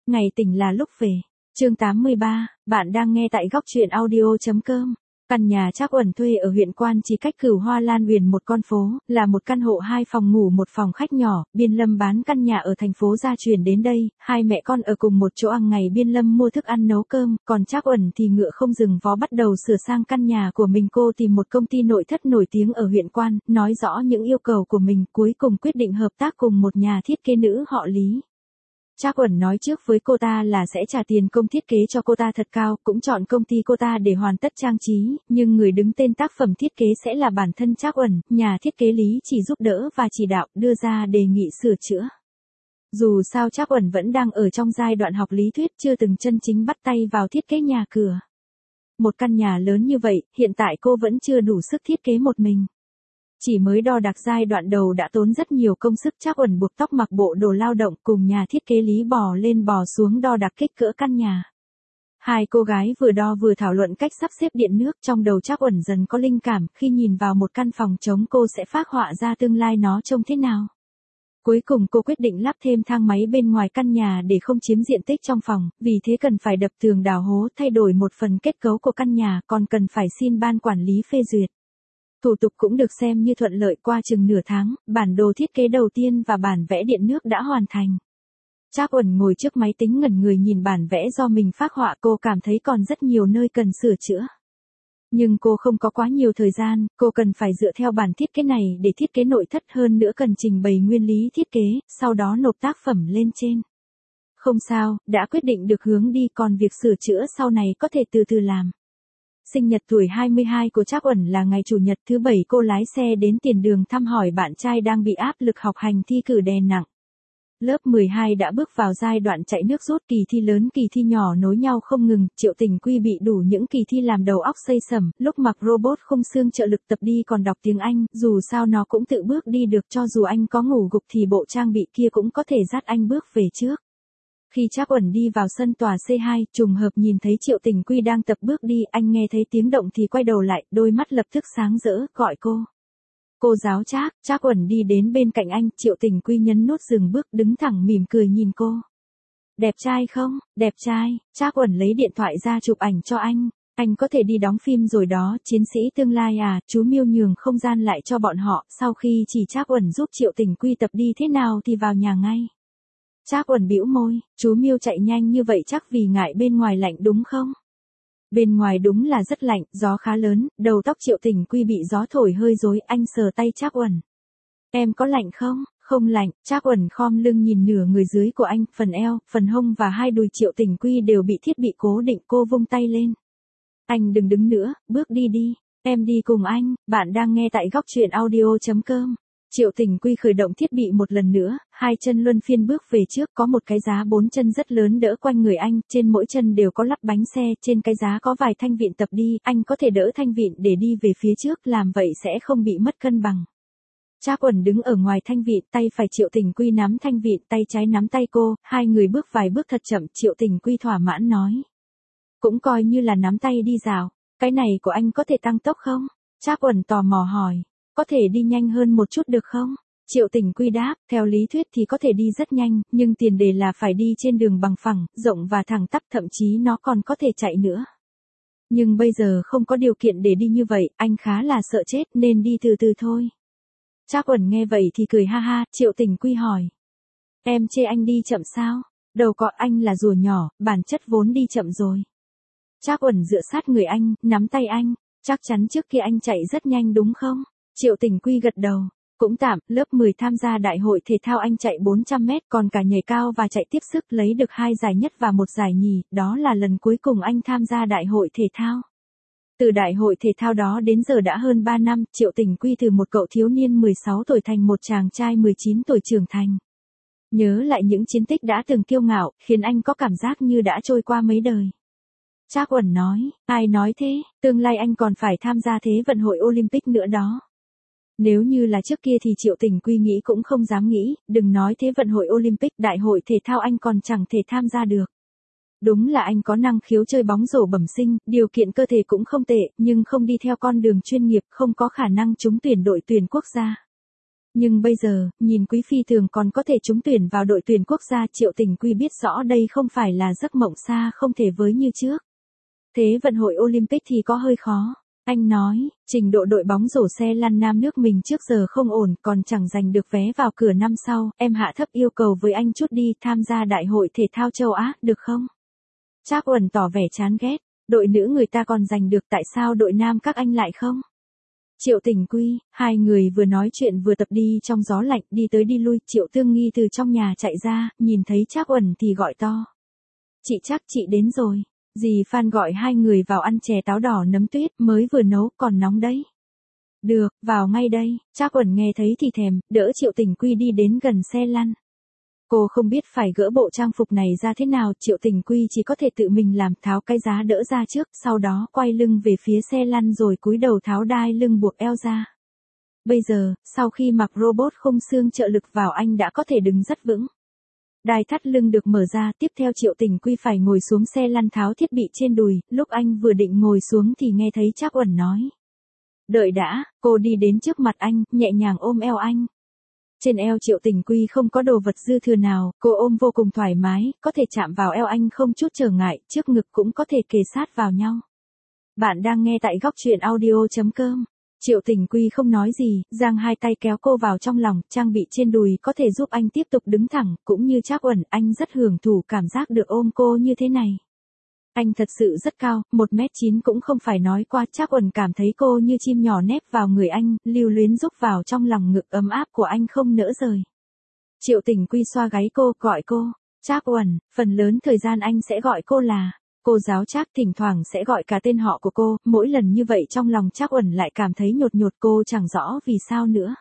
ngày tỉnh là lúc về. Chương 83, bạn đang nghe tại góc truyện audio.com. Căn nhà Trác Uẩn thuê ở huyện Quan chỉ cách Cửu Hoa Lan Huyền một con phố, là một căn hộ 2 phòng ngủ một phòng khách nhỏ. Biên Lâm bán căn nhà ở thành phố ra chuyển đến đây, hai mẹ con ở cùng một chỗ. Hàng ngày Biên Lâm mua thức ăn nấu cơm, còn Trác Uẩn thì ngựa không dừng vó bắt đầu sửa sang căn nhà của mình. Cô tìm một công ty nội thất nổi tiếng ở huyện Quan, nói rõ những yêu cầu của mình, cuối cùng quyết định hợp tác cùng một nhà thiết kế nữ họ Lý. Trác Uẩn nói trước với cô ta là sẽ trả tiền công thiết kế cho cô ta thật cao, cũng chọn công ty cô ta để hoàn tất trang trí, nhưng người đứng tên tác phẩm thiết kế sẽ là bản thân Trác Uẩn. Nhà thiết kế Lý chỉ giúp đỡ và chỉ đạo, đưa ra đề nghị sửa chữa. Dù sao Trác Uẩn vẫn đang ở trong giai đoạn học lý thuyết, chưa từng chân chính bắt tay vào thiết kế nhà cửa. Một căn nhà lớn như vậy, hiện tại cô vẫn chưa đủ sức thiết kế một mình. Chỉ mới đo đạc giai đoạn đầu đã tốn rất nhiều công sức. Trác Uẩn buộc tóc, mặc bộ đồ lao động, cùng nhà thiết kế Lý bò lên bò xuống đo đạc kích cỡ căn nhà. Hai cô gái vừa đo vừa thảo luận cách sắp xếp điện nước. Trong đầu Trác Uẩn dần có linh cảm, khi nhìn vào một căn phòng trống cô sẽ phác họa ra tương lai nó trông thế nào. Cuối cùng cô quyết định lắp thêm thang máy bên ngoài căn nhà để không chiếm diện tích trong phòng, vì thế cần phải đập tường, đào hố, thay đổi một phần kết cấu của căn nhà, còn cần phải xin ban quản lý phê duyệt. Thủ tục cũng được xem như thuận lợi. Qua chừng nửa tháng, bản đồ thiết kế đầu tiên và bản vẽ điện nước đã hoàn thành. Trác Uẩn ngồi trước máy tính ngẩn người nhìn bản vẽ do mình phác họa. Cô cảm thấy còn rất nhiều nơi cần sửa chữa. Nhưng cô không có quá nhiều thời gian, cô cần phải dựa theo bản thiết kế này để thiết kế nội thất, hơn nữa cần trình bày nguyên lý thiết kế, sau đó nộp tác phẩm lên trên. Không sao, đã quyết định được hướng đi, còn việc sửa chữa sau này có thể từ từ làm. Sinh nhật tuổi 22 của Trác Uẩn là ngày Chủ nhật. Thứ Bảy cô lái xe đến Tiền Đường thăm hỏi bạn trai đang bị áp lực học hành thi cử đè nặng. Lớp 12 đã bước vào giai đoạn chạy nước rút, kỳ thi lớn kỳ thi nhỏ nối nhau không ngừng. Triệu Tình Quy bị đủ những kỳ thi làm đầu óc xây sẩm, lúc mặc robot khung xương trợ lực tập đi còn đọc tiếng Anh, dù sao nó cũng tự bước đi được, cho dù anh có ngủ gục thì bộ trang bị kia cũng có thể dắt anh bước về trước. Khi Trác Uẩn đi vào sân tòa C2, trùng hợp nhìn thấy Triệu Tình Quy đang tập bước đi, anh nghe thấy tiếng động thì quay đầu lại, đôi mắt lập tức sáng rỡ, gọi cô. Cô giáo Trác. Trác Uẩn đi đến bên cạnh anh, Triệu Tình Quy nhấn nút dừng bước, đứng thẳng mỉm cười nhìn cô. Đẹp trai không? Đẹp trai. Trác Uẩn lấy điện thoại ra chụp ảnh cho anh. Anh có thể đi đóng phim rồi đó, chiến sĩ tương lai à. Chú Miêu nhường không gian lại cho bọn họ, sau khi chỉ Trác Uẩn giúp Triệu Tình Quy tập đi thế nào thì vào nhà ngay. Trác Uẩn bĩu môi, chú Miêu chạy nhanh như vậy chắc vì ngại bên ngoài lạnh đúng không? Bên ngoài đúng là rất lạnh, gió khá lớn, đầu tóc Triệu Tình Quy bị gió thổi hơi rối. Anh sờ tay Trác Uẩn. Em có lạnh không? Không lạnh. Trác Uẩn khom lưng nhìn nửa người dưới của anh, phần eo, phần hông và hai đùi Triệu Tình Quy đều bị thiết bị cố định. Cô vung tay lên. Anh đừng đứng nữa, bước đi đi. Em đi cùng anh. Bạn đang nghe tại góc truyện audio.com. Triệu Tình Quy khởi động thiết bị một lần nữa, hai chân luân phiên bước về trước, có một cái giá 4 chân rất lớn đỡ quanh người anh, trên mỗi chân đều có lắp bánh xe, trên cái giá có vài thanh vịn tập đi, anh có thể đỡ thanh vịn để đi về phía trước, làm vậy sẽ không bị mất cân bằng. Trác Uẩn đứng ở ngoài thanh vịn, tay phải Triệu Tình Quy nắm thanh vịn, tay trái nắm tay cô, hai người bước vài bước thật chậm. Triệu Tình Quy thỏa mãn nói. Cũng coi như là nắm tay đi dạo, cái này của anh có thể tăng tốc không? Trác Uẩn tò mò hỏi. Có thể đi nhanh hơn một chút được không? Triệu Tình Quy đáp, theo lý thuyết thì có thể đi rất nhanh, nhưng tiền đề là phải đi trên đường bằng phẳng, rộng và thẳng tắp, thậm chí nó còn có thể chạy nữa. Nhưng bây giờ không có điều kiện để đi như vậy, anh khá là sợ chết nên đi từ từ thôi. Trác Uẩn nghe vậy thì cười ha ha. Triệu Tình Quy hỏi. Em chê anh đi chậm sao? Đầu cọ anh là rùa nhỏ, bản chất vốn đi chậm rồi. Trác Uẩn dựa sát người anh, nắm tay anh. Chắc chắn trước kia anh chạy rất nhanh đúng không? Triệu Tình Quy gật đầu. Cũng tạm, lớp 10 tham gia đại hội thể thao anh chạy 400 mét, còn cả nhảy cao và chạy tiếp sức, lấy được 2 giải nhất và 1 giải nhì, đó là lần cuối cùng anh tham gia đại hội thể thao. Từ đại hội thể thao đó đến giờ đã hơn 3 năm, Triệu Tình Quy từ một cậu thiếu niên 16 tuổi thành một chàng trai 19 tuổi trưởng thành. Nhớ lại những chiến tích đã từng kiêu ngạo, khiến anh có cảm giác như đã trôi qua mấy đời. Trác Uẩn nói, ai nói thế, tương lai anh còn phải tham gia Thế vận hội Olympic nữa đó. Nếu như là trước kia thì Triệu Tình Quy nghĩ cũng không dám nghĩ, đừng nói Thế vận hội Olympic, đại hội thể thao anh còn chẳng thể tham gia được. Đúng là anh có năng khiếu chơi bóng rổ bẩm sinh, điều kiện cơ thể cũng không tệ, nhưng không đi theo con đường chuyên nghiệp, không có khả năng trúng tuyển đội tuyển quốc gia. Nhưng bây giờ, nhìn Quý Phi thường còn có thể trúng tuyển vào đội tuyển quốc gia, Triệu Tình Quy biết rõ đây không phải là giấc mộng xa không thể với như trước. Thế vận hội Olympic thì có hơi khó. Anh nói, trình độ đội bóng rổ xe lăn nam nước mình trước giờ không ổn, còn chẳng giành được vé vào cửa năm sau, em hạ thấp yêu cầu với anh chút đi, tham gia đại hội thể thao châu Á, được không? Trác Uẩn tỏ vẻ chán ghét, đội nữ người ta còn giành được, tại sao đội nam các anh lại không? Triệu Tình Quy, hai người vừa nói chuyện vừa tập đi trong gió lạnh, đi tới đi lui, Triệu Tương Nghi từ trong nhà chạy ra, nhìn thấy Trác Uẩn thì gọi to. Chị Trác, chị đến rồi. Dì Phan gọi hai người vào ăn chè táo đỏ nấm tuyết, mới vừa nấu, còn nóng đấy. Được, vào ngay đây. Trác Uẩn nghe thấy thì thèm, đỡ Triệu Tình Quy đi đến gần xe lăn. Cô không biết phải gỡ bộ trang phục này ra thế nào, Triệu Tình Quy chỉ có thể tự mình làm, tháo cái giá đỡ ra trước, sau đó quay lưng về phía xe lăn rồi cúi đầu tháo đai lưng buộc eo ra. Bây giờ, sau khi mặc robot khung xương trợ lực vào anh đã có thể đứng rất vững. Đai thắt lưng được mở ra, tiếp theo Triệu Tình Quy phải ngồi xuống xe lăn tháo thiết bị trên đùi, lúc anh vừa định ngồi xuống thì nghe thấy Trác Uẩn nói. Đợi đã, cô đi đến trước mặt anh, nhẹ nhàng ôm eo anh. Trên eo Triệu Tình Quy không có đồ vật dư thừa nào, cô ôm vô cùng thoải mái, có thể chạm vào eo anh không chút trở ngại, trước ngực cũng có thể kề sát vào nhau. Bạn đang nghe tại góc truyện audio.com. Triệu Tình Quy không nói gì, giang hai tay kéo cô vào trong lòng, trang bị trên đùi có thể giúp anh tiếp tục đứng thẳng, cũng như Trác Uẩn, anh rất hưởng thụ cảm giác được ôm cô như thế này. Anh thật sự rất cao, 1m9 cũng không phải nói qua, Trác Uẩn cảm thấy cô như chim nhỏ nép vào người anh, lưu luyến rúc vào trong lòng ngực ấm áp của anh không nỡ rời. Triệu Tình Quy xoa gáy cô, gọi cô, Trác Uẩn, phần lớn thời gian anh sẽ gọi cô là cô giáo Trác, thỉnh thoảng sẽ gọi cả tên họ của cô, mỗi lần như vậy trong lòng Trác Uẩn lại cảm thấy nhột nhột, cô chẳng rõ vì sao nữa.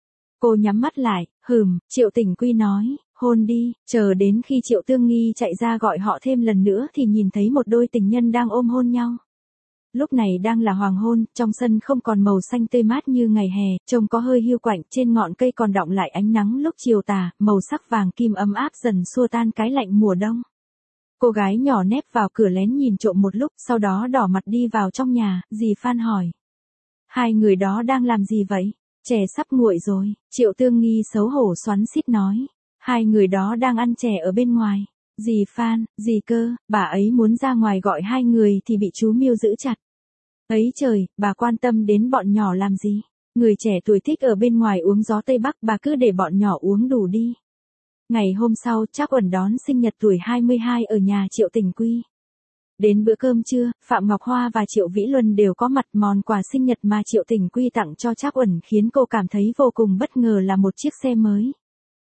Cô nhắm mắt lại, Triệu Tình Quy nói, hôn đi, chờ đến khi Triệu Tương Nghi chạy ra gọi họ thêm lần nữa thì nhìn thấy một đôi tình nhân đang ôm hôn nhau. Lúc này đang là hoàng hôn, trong sân không còn màu xanh tươi mát như ngày hè, trông có hơi hiu quạnh, trên ngọn cây còn đọng lại ánh nắng lúc chiều tà, màu sắc vàng kim ấm áp dần xua tan cái lạnh mùa đông. Cô gái nhỏ nép vào cửa lén nhìn trộm một lúc, sau đó đỏ mặt đi vào trong nhà, dì Phan hỏi. Hai người đó đang làm gì vậy? Chè sắp nguội rồi, Triệu Tương Nghi xấu hổ xoắn xít nói. Hai người đó đang ăn chè ở bên ngoài. Dì Phan, dì Cơ, bà ấy muốn ra ngoài gọi hai người thì bị chú Miêu giữ chặt. Ấy trời, bà quan tâm đến bọn nhỏ làm gì? Người trẻ tuổi thích ở bên ngoài uống gió Tây Bắc, bà cứ để bọn nhỏ uống đủ đi. Ngày hôm sau, Trác Uẩn đón sinh nhật tuổi 22 ở nhà Triệu Tình Quy. Đến bữa cơm trưa, Phạm Ngọc Hoa và Triệu Vĩ Luân đều có mặt, món quà sinh nhật mà Triệu Tình Quy tặng cho Trác Uẩn khiến cô cảm thấy vô cùng bất ngờ là một chiếc xe mới.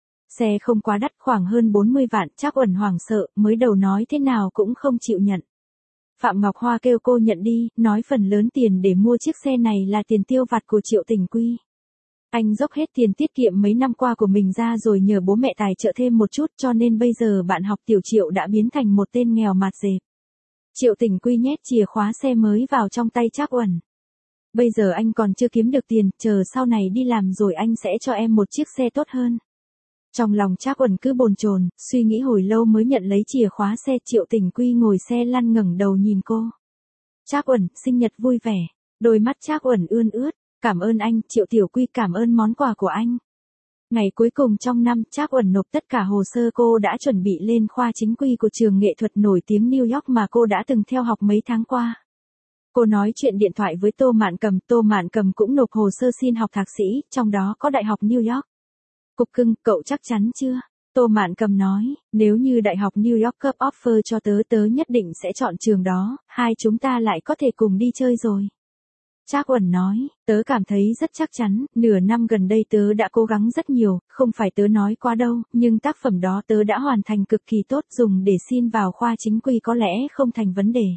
Xe không quá đắt, khoảng hơn 40 vạn, Trác Uẩn hoảng sợ, mới đầu nói thế nào cũng không chịu nhận. Phạm Ngọc Hoa kêu cô nhận đi, nói phần lớn tiền để mua chiếc xe này là tiền tiêu vặt của Triệu Tình Quy. Anh dốc hết tiền tiết kiệm mấy năm qua của mình ra rồi nhờ bố mẹ tài trợ thêm một chút, cho nên bây giờ bạn học tiểu Triệu đã biến thành một tên nghèo mạt dẹp. Triệu Tình Quy nhét chìa khóa xe mới vào trong tay Trác Uẩn. Bây giờ anh còn chưa kiếm được tiền, chờ sau này đi làm rồi anh sẽ cho em một chiếc xe tốt hơn. Trong lòng Trác Uẩn cứ bồn chồn, suy nghĩ hồi lâu mới nhận lấy chìa khóa xe. Triệu Tình Quy ngồi xe lăn ngẩng đầu nhìn cô. Trác Uẩn, sinh nhật vui vẻ. Đôi mắt Trác Uẩn ươn ướt. Cảm ơn anh, Triệu Tiểu Quy, cảm ơn món quà của anh. Ngày cuối cùng trong năm, Trác Uẩn nộp tất cả hồ sơ cô đã chuẩn bị lên khoa chính quy của trường nghệ thuật nổi tiếng New York mà cô đã từng theo học mấy tháng qua. Cô nói chuyện điện thoại với Tô Mạn Cầm cũng nộp hồ sơ xin học thạc sĩ, trong đó có Đại học New York. Cục cưng, cậu chắc chắn chưa? Tô Mạn Cầm nói, nếu như Đại học New York cấp offer cho tớ nhất định sẽ chọn trường đó, hai chúng ta lại có thể cùng đi chơi rồi. Trác Uẩn nói, tớ cảm thấy rất chắc chắn, nửa năm gần đây tớ đã cố gắng rất nhiều, không phải tớ nói quá đâu, nhưng tác phẩm đó tớ đã hoàn thành cực kỳ tốt, dùng để xin vào khoa chính quy có lẽ không thành vấn đề.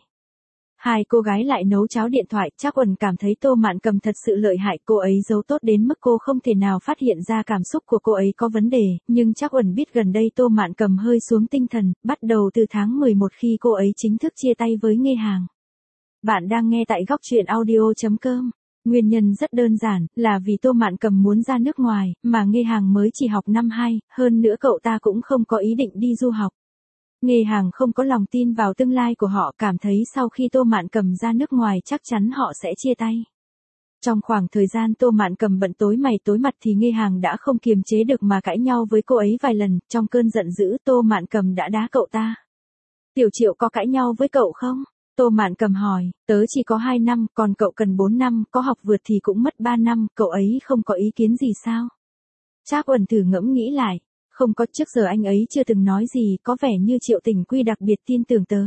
Hai cô gái lại nấu cháo điện thoại, Trác Uẩn cảm thấy Tô Mạn Cầm thật sự lợi hại, cô ấy giấu tốt đến mức cô không thể nào phát hiện ra cảm xúc của cô ấy có vấn đề, nhưng Trác Uẩn biết gần đây Tô Mạn Cầm hơi xuống tinh thần, bắt đầu từ tháng 11 khi cô ấy chính thức chia tay với Nghê Hàng. Bạn đang nghe tại góc truyện audio.com. Nguyên nhân rất đơn giản, là vì Tô Mạn Cầm muốn ra nước ngoài, mà Nghê Hàng mới chỉ học năm 2, hơn nữa cậu ta cũng không có ý định đi du học. Nghê Hàng không có lòng tin vào tương lai của họ, cảm thấy sau khi Tô Mạn Cầm ra nước ngoài chắc chắn họ sẽ chia tay. Trong khoảng thời gian Tô Mạn Cầm bận tối mày tối mặt thì Nghê Hàng đã không kiềm chế được mà cãi nhau với cô ấy vài lần, trong cơn giận dữ Tô Mạn Cầm đã đá cậu ta. Tiểu Triệu có cãi nhau với cậu không? Tô Mạn Cầm hỏi, tớ chỉ có 2 năm, còn cậu cần 4 năm, có học vượt thì cũng mất 3 năm, cậu ấy không có ý kiến gì sao? Trác Uẩn thử ngẫm nghĩ lại, không có, trước giờ anh ấy chưa từng nói gì, có vẻ như Triệu Tình Quy đặc biệt tin tưởng tớ.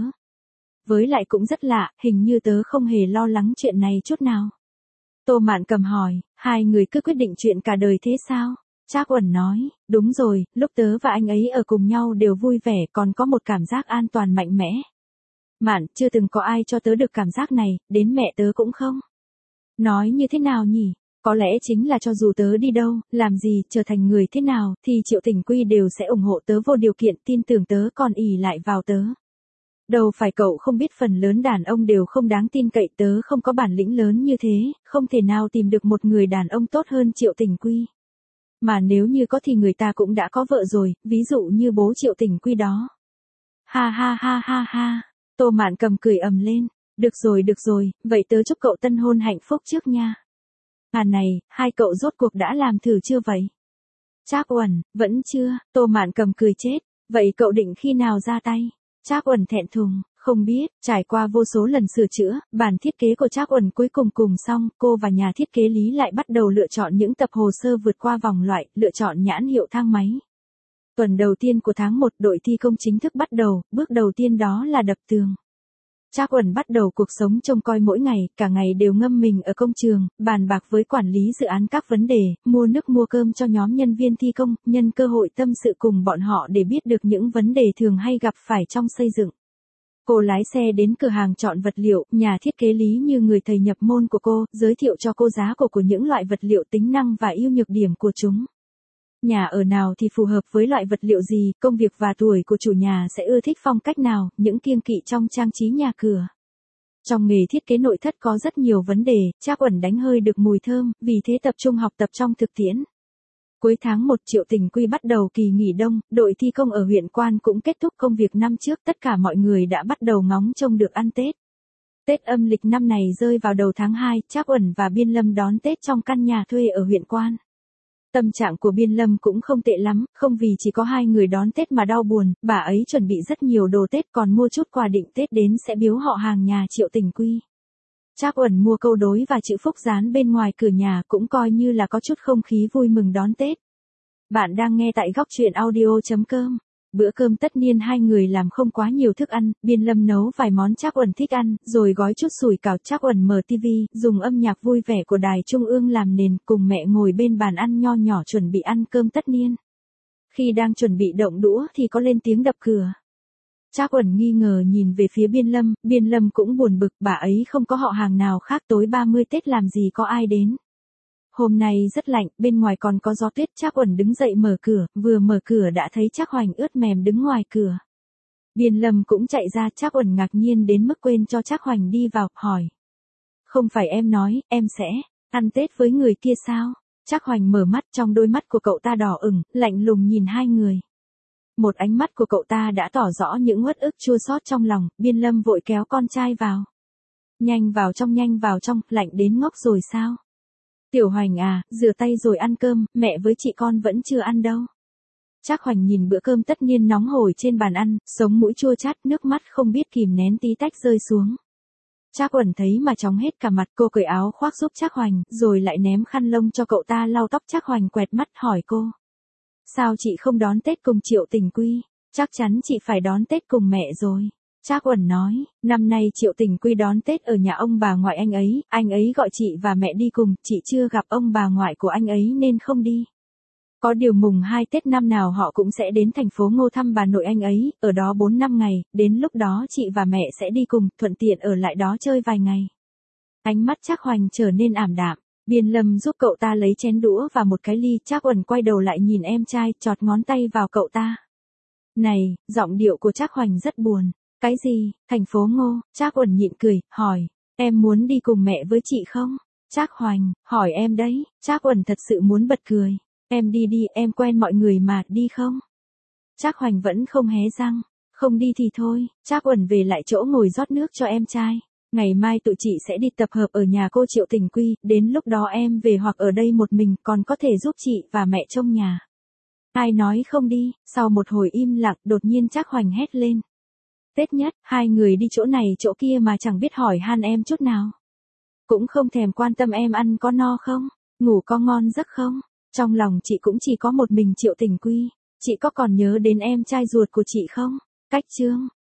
Với lại cũng rất lạ, hình như tớ không hề lo lắng chuyện này chút nào. Tô Mạn Cầm hỏi, hai người cứ quyết định chuyện cả đời thế sao? Trác Uẩn nói, đúng rồi, lúc tớ và anh ấy ở cùng nhau đều vui vẻ, còn có một cảm giác an toàn mạnh mẽ. Mạn, chưa từng có ai cho tớ được cảm giác này, đến mẹ tớ cũng không. Nói như thế nào nhỉ? Có lẽ chính là cho dù tớ đi đâu, làm gì, trở thành người thế nào, thì Triệu Tình Quy đều sẽ ủng hộ tớ vô điều kiện, tin tưởng tớ còn ỷ lại vào tớ. Đâu phải cậu không biết phần lớn đàn ông đều không đáng tin cậy, tớ không có bản lĩnh lớn như thế, không thể nào tìm được một người đàn ông tốt hơn Triệu Tình Quy. Mà nếu như có thì người ta cũng đã có vợ rồi, ví dụ như bố Triệu Tình Quy đó. Ha ha ha ha ha, Tô Mạn Cầm cười ầm lên, được rồi, vậy tớ chúc cậu tân hôn hạnh phúc trước nha. À này, hai cậu rốt cuộc đã làm thử chưa vậy? Trác Uẩn, vẫn chưa, Tô Mạn Cầm cười chết, vậy cậu định khi nào ra tay? Trác Uẩn thẹn thùng, không biết, trải qua vô số lần sửa chữa, bản thiết kế của Trác Uẩn cuối cùng xong, cô và nhà thiết kế Lý lại bắt đầu lựa chọn những tập hồ sơ vượt qua vòng loại, lựa chọn nhãn hiệu thang máy. Tuần đầu tiên của tháng 1, đội thi công chính thức bắt đầu, bước đầu tiên đó là đập tường. Trác Uẩn bắt đầu cuộc sống trông coi mỗi ngày, cả ngày đều ngâm mình ở công trường, bàn bạc với quản lý dự án các vấn đề, mua nước mua cơm cho nhóm nhân viên thi công, nhân cơ hội tâm sự cùng bọn họ để biết được những vấn đề thường hay gặp phải trong xây dựng. Cô lái xe đến cửa hàng chọn vật liệu, nhà thiết kế Lý như người thầy nhập môn của cô, giới thiệu cho cô giá của những loại vật liệu, tính năng và ưu nhược điểm của chúng. Nhà ở nào thì phù hợp với loại vật liệu gì, công việc và tuổi của chủ nhà sẽ ưa thích phong cách nào, những kiêng kỵ trong trang trí nhà cửa. Trong nghề thiết kế nội thất có rất nhiều vấn đề, Trác Uẩn đánh hơi được mùi thơm, vì thế tập trung học tập trong thực tiễn. Cuối tháng 1, Triệu Tình Quy bắt đầu kỳ nghỉ đông, đội thi công ở huyện Quan cũng kết thúc công việc năm trước, tất cả mọi người đã bắt đầu ngóng trông được ăn Tết. Tết âm lịch năm này rơi vào đầu tháng 2, Trác Uẩn và Biên Lâm đón Tết trong căn nhà thuê ở huyện Quan. Tâm trạng của Biên Lâm cũng không tệ lắm, không vì chỉ có hai người đón Tết mà đau buồn, bà ấy chuẩn bị rất nhiều đồ Tết còn mua chút quà định Tết đến sẽ biếu họ hàng nhà Triệu Tình Quy. Trác Uẩn mua câu đối và chữ phúc dán bên ngoài cửa nhà cũng coi như là có chút không khí vui mừng đón Tết. Bạn đang nghe tại góc truyện audio.com. Bữa cơm tất niên hai người làm không quá nhiều thức ăn, Biên Lâm nấu vài món Trác Uẩn thích ăn, rồi gói chút sủi cảo. Trác Uẩn mở tivi, dùng âm nhạc vui vẻ của đài trung ương làm nền, cùng mẹ ngồi bên bàn ăn nho nhỏ chuẩn bị ăn cơm tất niên. Khi đang chuẩn bị động đũa thì có lên tiếng đập cửa. Trác Uẩn nghi ngờ nhìn về phía Biên Lâm cũng buồn bực, bà ấy không có họ hàng nào khác, tối 30 Tết làm gì có ai đến. Hôm nay rất lạnh, bên ngoài còn có gió tuyết. Trác Uẩn đứng dậy mở cửa, vừa mở cửa đã thấy Trác Hoành ướt mềm đứng ngoài cửa. Biên Lâm cũng chạy ra, Trác Uẩn ngạc nhiên đến mức quên cho Trác Hoành đi vào, hỏi. Không phải em nói, em sẽ ăn Tết với người kia sao? Trác Hoành mở mắt, trong đôi mắt của cậu ta đỏ ửng, lạnh lùng nhìn hai người. Một ánh mắt của cậu ta đã tỏ rõ những uất ức chua xót trong lòng. Biên Lâm vội kéo con trai vào. Nhanh vào trong, lạnh đến ngốc rồi sao? Tiểu Hoành à, rửa tay rồi ăn cơm, mẹ với chị con vẫn chưa ăn đâu. Trác Hoành nhìn bữa cơm tất niên nóng hổi trên bàn ăn, sống mũi chua chát, nước mắt không biết kìm nén tí tách rơi xuống. Trác Uẩn thấy mà chóng hết cả mặt, cô cởi áo khoác giúp Trác Hoành, rồi lại ném khăn lông cho cậu ta lau tóc. Trác Hoành quẹt mắt hỏi cô. Sao chị không đón Tết cùng Triệu Tình Quy? Chắc chắn chị phải đón Tết cùng mẹ rồi. Trác Uẩn nói, năm nay Triệu Tình Quy đón Tết ở nhà ông bà ngoại anh ấy gọi chị và mẹ đi cùng, chị chưa gặp ông bà ngoại của anh ấy nên không đi. Có điều mùng 2 Tết năm nào họ cũng sẽ đến thành phố Ngô thăm bà nội anh ấy, ở đó 4-5 ngày, đến lúc đó chị và mẹ sẽ đi cùng, thuận tiện ở lại đó chơi vài ngày. Ánh mắt Trác Hoành trở nên ảm đạm, Biên Lâm giúp cậu ta lấy chén đũa và một cái ly. Trác Uẩn quay đầu lại nhìn em trai, chọt ngón tay vào cậu ta. Này, giọng điệu của Trác Hoành rất buồn. Cái gì, thành phố Ngô? Trác Uẩn nhịn cười, hỏi, em muốn đi cùng mẹ với chị không? Trác Hoành, hỏi em đấy. Trác Uẩn thật sự muốn bật cười. Em đi, em quen mọi người mà, đi không? Trác Hoành vẫn không hé răng. Không đi thì thôi. Trác Uẩn về lại chỗ ngồi rót nước cho em trai. Ngày mai tụi chị sẽ đi tập hợp ở nhà cô Triệu Tình Quy, đến lúc đó em về hoặc ở đây một mình còn có thể giúp chị và mẹ trông nhà. Ai nói không đi, sau một hồi im lặng đột nhiên Trác Hoành hét lên. Tết Nhất, hai người đi chỗ này chỗ kia mà chẳng biết hỏi han em chút nào. Cũng không thèm quan tâm em ăn có no không, ngủ có ngon giấc không. Trong lòng chị cũng chỉ có một mình Triệu Tình Quy, chị có còn nhớ đến em trai ruột của chị không? Cách chương